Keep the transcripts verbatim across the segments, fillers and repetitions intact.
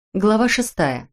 Глава шестая.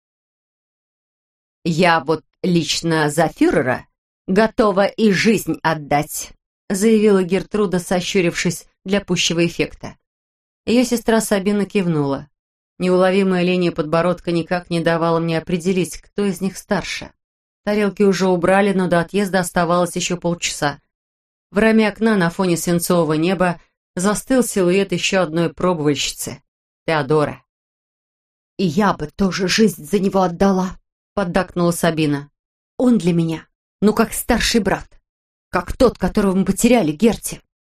«Я вот лично за фюрера готова и жизнь отдать», заявила Гертруда, сощурившись для пущего эффекта. Ее сестра Сабина кивнула. Неуловимая линия подбородка никак не давала мне определить, кто из них старше. Тарелки уже убрали, но до отъезда оставалось еще полчаса. В раме окна на фоне свинцового неба застыл силуэт еще одной пробовальщицы — Теодора. «И я бы тоже жизнь за него отдала», — поддакнула Сабина. «Он для меня, ну, как старший брат, как тот, которого мы потеряли, Герти».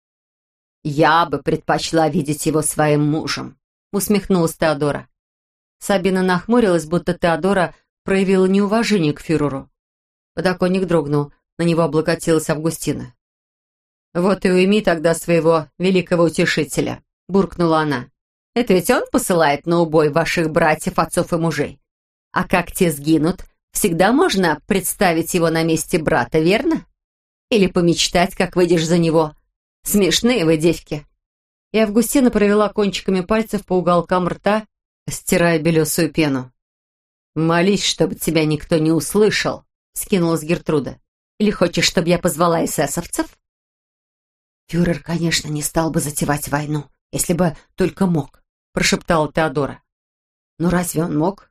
«Я бы предпочла видеть его своим мужем», — усмехнулась Теодора. Сабина нахмурилась, будто Теодора проявила неуважение к фюреру. Подоконник дрогнул, на него облокотилась Августина. «Вот и уйми тогда своего великого утешителя», — буркнула она. «Это ведь он посылает на убой ваших братьев, отцов и мужей. А как те сгинут, всегда можно представить его на месте брата, верно? Или помечтать, как выйдешь за него. Смешные вы, девки». И Августина провела кончиками пальцев по уголкам рта, стирая белесую пену. «Молись, чтобы тебя никто не услышал», — скинулась Гертруда. «Или хочешь, чтобы я позвала эсэсовцев?» «Фюрер, конечно, не стал бы затевать войну, если бы только мог», — прошептала Теодора. «Ну разве он мог?»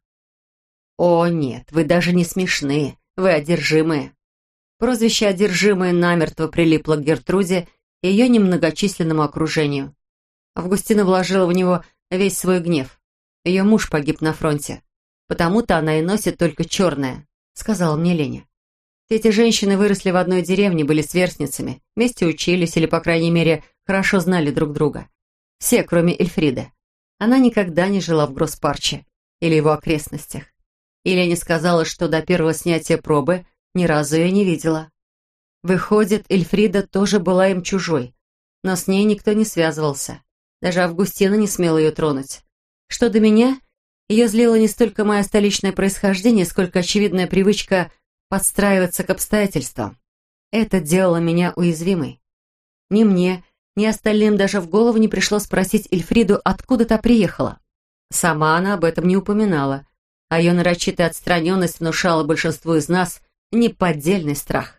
«О, нет, вы даже не смешные, вы одержимые». Прозвище «одержимые» намертво прилипло к Гертруде и ее немногочисленному окружению. Августина вложила в него весь свой гнев. Ее муж погиб на фронте. Потому-то она и носит только черное, сказала мне Леня. Все эти женщины выросли в одной деревне, были сверстницами, вместе учились или, по крайней мере, хорошо знали друг друга. Все, кроме Эльфриды. Она никогда не жила в Гросс-Парче или его окрестностях. И Леня сказала, что до первого снятия пробы ни разу ее не видела. Выходит, Эльфрида тоже была им чужой, но с ней никто не связывался. Даже Августина не смела ее тронуть. Что до меня, ее злило не столько мое столичное происхождение, сколько очевидная привычка подстраиваться к обстоятельствам. Это делало меня уязвимой. Ни мне, ни остальным даже в голову не пришло спросить Эльфриду, откуда та приехала. Сама она об этом не упоминала, а ее нарочитая отстраненность внушала большинству из нас неподдельный страх.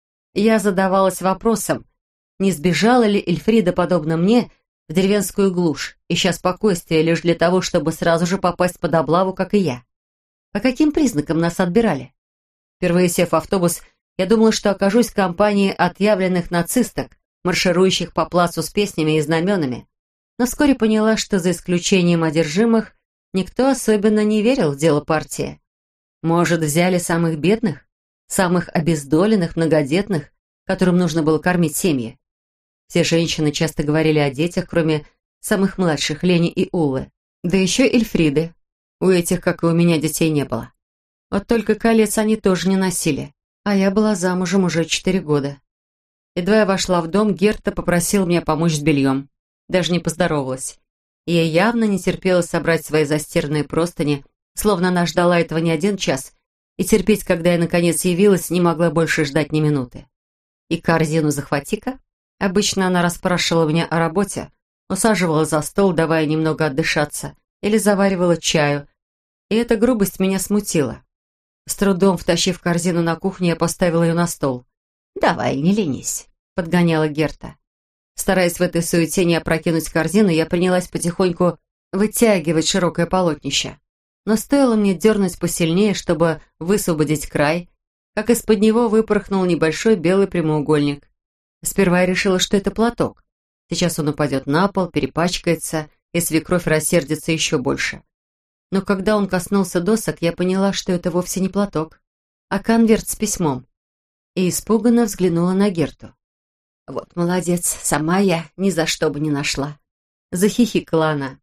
Я задавалась вопросом, не сбежала ли Эльфрида, подобно мне, в деревенскую глушь, ища спокойствия лишь для того, чтобы сразу же попасть под облаву, как и я. По каким признакам нас отбирали? Впервые сев в автобус, я думала, что окажусь в компании отъявленных нацисток, марширующих по плацу с песнями и знаменами. Но вскоре поняла, что за исключением одержимых, никто особенно не верил в дело партии. Может, взяли самых бедных, самых обездоленных, многодетных, которым нужно было кормить семьи. Все женщины часто говорили о детях, кроме самых младших, Лени и Уллы. Да еще Эльфриды. У этих, как и у меня, детей не было. Вот только колец они тоже не носили, а я была замужем уже четыре года. Едва я вошла в дом, Герта попросила меня помочь с бельем. Даже не поздоровалась. И я явно не терпела собрать свои застиранные простыни, словно она ждала этого не один час, и терпеть, когда я наконец явилась, не могла больше ждать ни минуты. «И корзину захвати-ка». Обычно она расспрашивала меня о работе, усаживала за стол, давая немного отдышаться, или заваривала чаю, и эта грубость меня смутила. С трудом втащив корзину на кухню, я поставила ее на стол. «Давай, не ленись», — подгоняла Герта. Стараясь в этой суете не опрокинуть корзину, я принялась потихоньку вытягивать широкое полотнище. Но стоило мне дернуть посильнее, чтобы высвободить край, как из-под него выпорхнул небольшой белый прямоугольник. Сперва я решила, что это платок. Сейчас он упадет на пол, перепачкается, и свекровь рассердится еще больше. Но когда он коснулся досок, я поняла, что это вовсе не платок, а конверт с письмом. И испуганно взглянула на Герту. «Вот молодец, сама я ни за что бы не нашла», — захихикала она.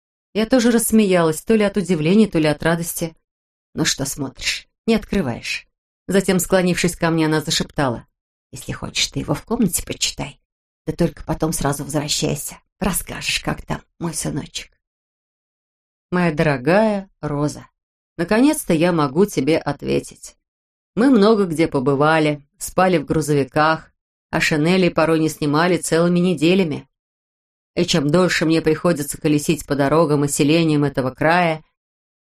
Я тоже рассмеялась, то ли от удивления, то ли от радости. «Ну что смотришь, не открываешь?» Затем, склонившись ко мне, она зашептала. «Если хочешь, ты его в комнате почитай. Да только потом сразу возвращайся. Расскажешь, как там, мой сыночек». «Моя дорогая Роза, наконец-то я могу тебе ответить. Мы много где побывали, спали в грузовиках, а шинели порой не снимали целыми неделями. И чем дольше мне приходится колесить по дорогам и селениям этого края,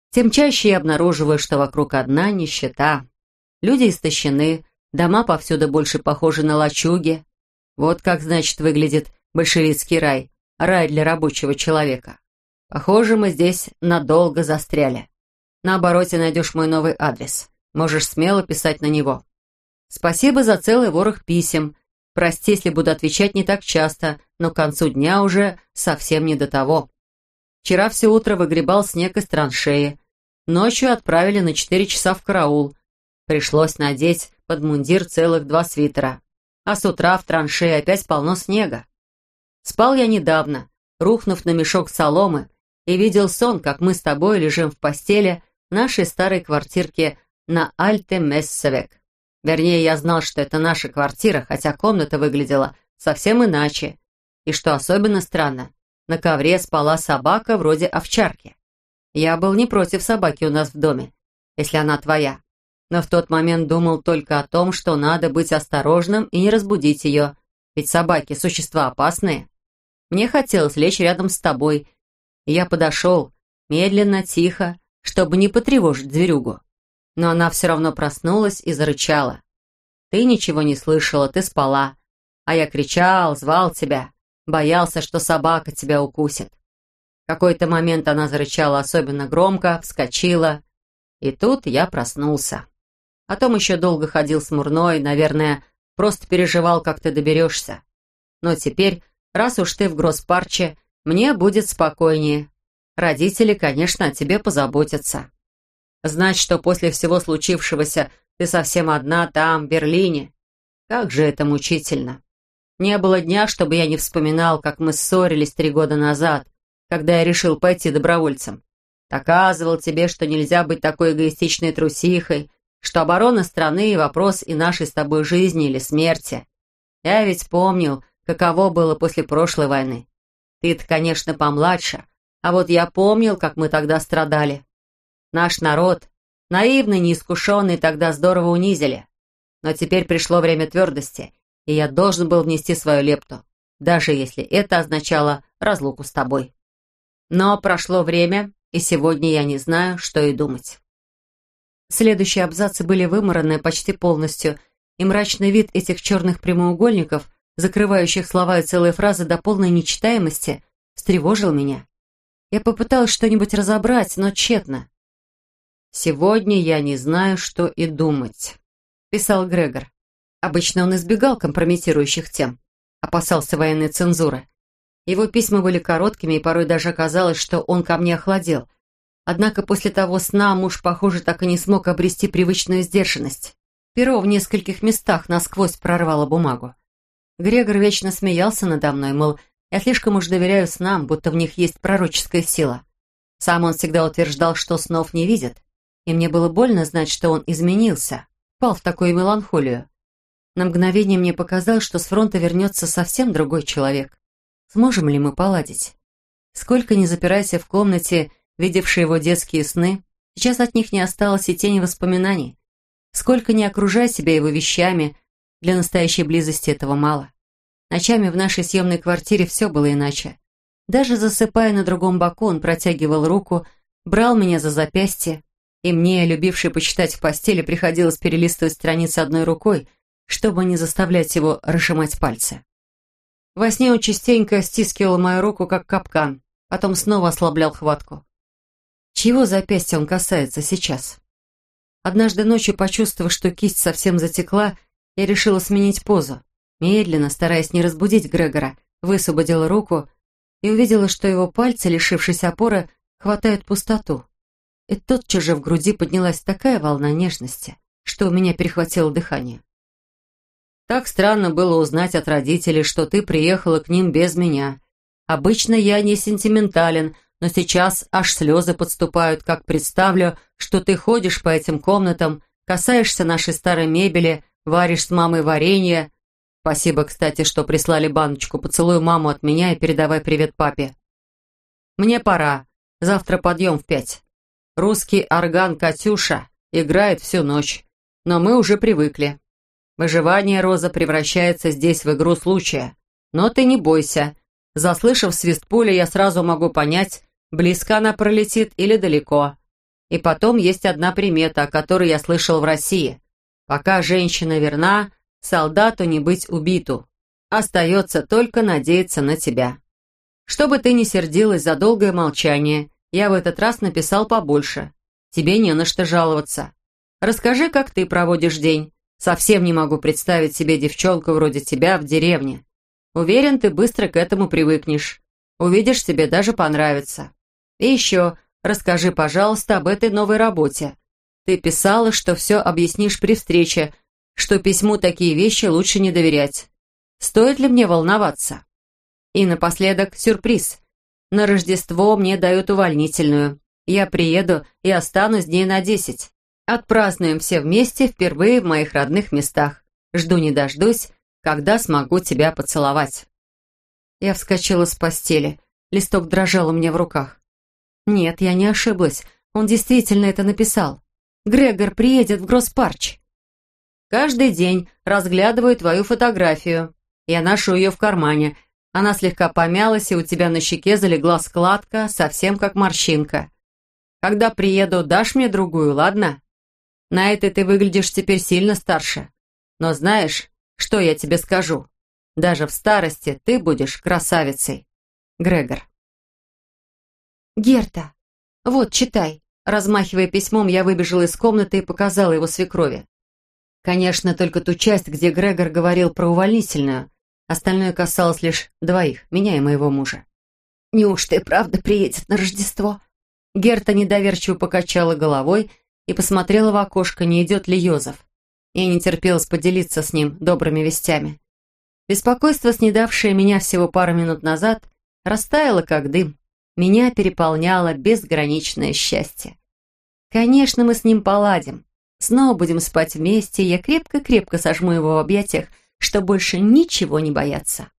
тем чаще я обнаруживаю, что вокруг одна нищета. Люди истощены, дома повсюду больше похожи на лачуги. Вот как, значит, выглядит большевистский рай, рай для рабочего человека. Похоже, мы здесь надолго застряли. На обороте найдешь мой новый адрес. Можешь смело писать на него. Спасибо за целый ворох писем. Прости, если буду отвечать не так часто, но к концу дня уже совсем не до того. Вчера все утро выгребал снег из траншеи. Ночью отправили на четыре часа в караул. Пришлось надеть под мундир целых два свитера. А с утра в траншее опять полно снега. Спал я недавно, рухнув на мешок соломы, и видел сон, как мы с тобой лежим в постели в нашей старой квартирке на Альте-Мессевек. Вернее, я знал, что это наша квартира, хотя комната выглядела совсем иначе. И что особенно странно, на ковре спала собака вроде овчарки. Я был не против собаки у нас в доме, если она твоя. Но в тот момент думал только о том, что надо быть осторожным и не разбудить ее, ведь собаки – существа опасные. Мне хотелось лечь рядом с тобой, и я подошел, медленно, тихо, чтобы не потревожить зверюгу. Но она все равно проснулась и зарычала. Ты ничего не слышала, ты спала, а я кричал, звал тебя, боялся, что собака тебя укусит. В какой-то момент она зарычала особенно громко, вскочила, и тут я проснулся. Потом еще долго ходил смурной, наверное, просто переживал, как ты доберешься. Но теперь, раз уж ты в Гросспарче, мне будет спокойнее. Родители, конечно, о тебе позаботятся. Знать, что после всего случившегося ты совсем одна там, в Берлине. Как же это мучительно. Не было дня, чтобы я не вспоминал, как мы ссорились три года назад, когда я решил пойти добровольцем. Доказывал тебе, что нельзя быть такой эгоистичной трусихой, что оборона страны — вопрос и нашей с тобой жизни или смерти. Я ведь помнил, каково было после прошлой войны. Ты-то, конечно, помладше, а вот я помнил, как мы тогда страдали. Наш народ, наивный, неискушенный, тогда здорово унизили. Но теперь пришло время твердости, и я должен был внести свою лепту, даже если это означало разлуку с тобой. Но прошло время, и сегодня я не знаю, что и думать. Следующие абзацы были вымараны почти полностью, и мрачный вид этих черных прямоугольников, закрывающих слова и целые фразы до полной нечитаемости, встревожил меня. Я попыталась что-нибудь разобрать, но тщетно. «Сегодня я не знаю, что и думать», — писал Грегор. Обычно он избегал компрометирующих тем, опасался военной цензуры. Его письма были короткими, и порой даже казалось, что он ко мне охладел. Однако после того сна муж, похоже, так и не смог обрести привычную сдержанность. Перо в нескольких местах насквозь прорвало бумагу. Грегор вечно смеялся надо мной, мол, я слишком уж доверяю снам, будто в них есть пророческая сила. Сам он всегда утверждал, что снов не видит, и мне было больно знать, что он изменился, впал в такую меланхолию. На мгновение мне показалось, что с фронта вернется совсем другой человек. Сможем ли мы поладить? Сколько ни запирайся в комнате, видевшие его детские сны, сейчас от них не осталось и тени воспоминаний. Сколько ни окружай себя его вещами, для настоящей близости этого мало. Ночами в нашей съемной квартире все было иначе. Даже засыпая на другом боку, он протягивал руку, брал меня за запястье, и мне, любившей почитать в постели, приходилось перелистывать страницы одной рукой, чтобы не заставлять его разжимать пальцы. Во сне он частенько стискивал мою руку, как капкан, потом снова ослаблял хватку. Чьего запястья он касается сейчас? Однажды ночью, почувствовав, что кисть совсем затекла, я решила сменить позу. Медленно, стараясь не разбудить Грегора, высвободила руку и увидела, что его пальцы, лишившись опоры, хватают пустоту. И тотчас же в груди поднялась такая волна нежности, что у меня перехватило дыхание. Так странно было узнать от родителей, что ты приехала к ним без меня. Обычно я не сентиментален, но сейчас аж слезы подступают, как представлю, что ты ходишь по этим комнатам, касаешься нашей старой мебели, варишь с мамой варенье. Спасибо, кстати, что прислали баночку. Поцелуй маму от меня и передавай привет папе. Мне пора. Завтра подъем в пять. Русский орган «Катюша» играет всю ночь, но мы уже привыкли. Выживание, Роза, превращается здесь в игру случая. Но ты не бойся. Заслышав свист пули, я сразу могу понять, близко она пролетит или далеко. И потом есть одна примета, о которой я слышал в России. Пока женщина верна, солдату не быть убиту. Остается только надеяться на тебя. Чтобы ты не сердилась за долгое молчание, я в этот раз написал побольше. Тебе не на что жаловаться. Расскажи, как ты проводишь день. Совсем не могу представить себе девчонку вроде тебя в деревне. Уверен, ты быстро к этому привыкнешь. Увидишь, тебе даже понравится. И еще расскажи, пожалуйста, об этой новой работе. Ты писала, что все объяснишь при встрече, что письму такие вещи лучше не доверять. Стоит ли мне волноваться? И напоследок сюрприз. На Рождество мне дают увольнительную. Я приеду и останусь дней на десять. Отпразднуем все вместе впервые в моих родных местах. Жду не дождусь, когда смогу тебя поцеловать. Я вскочила с постели. Листок дрожал у меня в руках. Нет, я не ошиблась. Он действительно это написал. Грегор приедет в Гросс-Парч. Каждый день разглядываю твою фотографию. Я ношу ее в кармане. Она слегка помялась, и у тебя на щеке залегла складка, совсем как морщинка. Когда приеду, дашь мне другую, ладно? На этой ты выглядишь теперь сильно старше. Но знаешь, что я тебе скажу? Даже в старости ты будешь красавицей. Грегор. Герта, вот, читай. Размахивая письмом, я выбежала из комнаты и показала его свекрови. Конечно, только ту часть, где Грегор говорил про увольнительную. Остальное касалось лишь двоих, меня и моего мужа. Неужто и правда приедет на Рождество? Герта недоверчиво покачала головой и посмотрела в окошко, не идет ли Йозеф. Я не терпелась поделиться с ним добрыми вестями. Беспокойство, снедавшее меня всего пару минут назад, растаяло как дым. Меня переполняло безграничное счастье. Конечно, мы с ним поладим. Снова будем спать вместе, и я крепко-крепко сожму его в объятиях, что больше ничего не бояться.